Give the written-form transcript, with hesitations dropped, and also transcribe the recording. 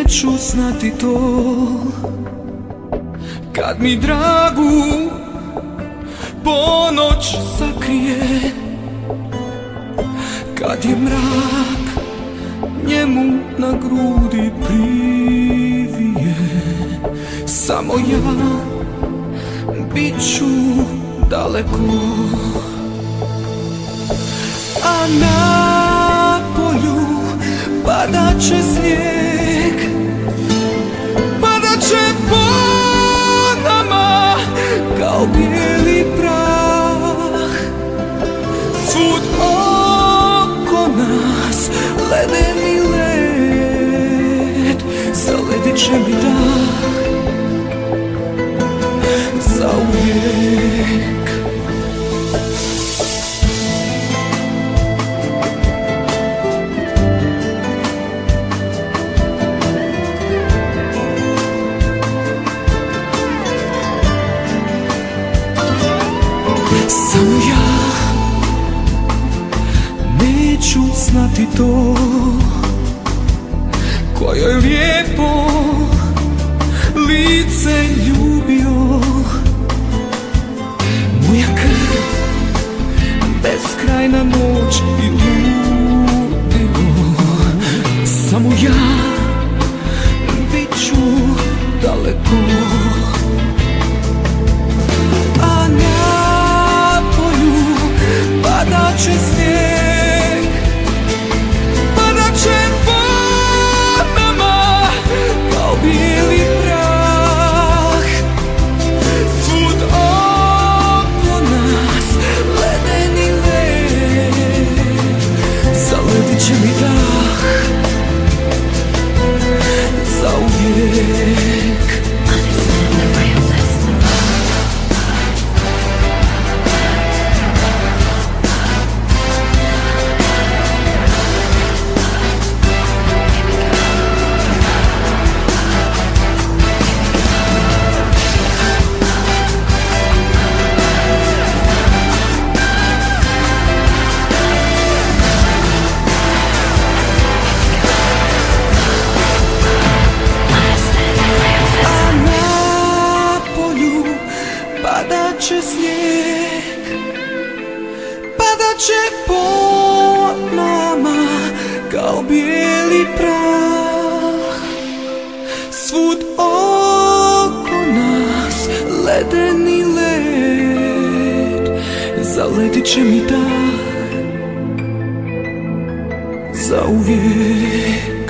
neću znati to. Kad mi dragu ponoć sakrije, kad je mrak njemu na grudi privije, samo ja bit ću daleko. A na polju padat će snijeg, padat će po nama kao bijeli prah. Svud oko nas ledeni led, zaledit će mi dah zauvijek. Samo ja neću znati to, koje lijepo lice ljubio. Moja krv, beskrajna noć i ludilo. Samo ja bit ću daleko. A na polju padat će snijeg, padat će po nama kao bijeli prah. Svud oko nas ledeni led, zaledit će mi dah zauvijek. Padat će snijeg, padat će po nama kao bijeli prah. Svud oko nas ledeni led, zaledit će mi dah zauvijek.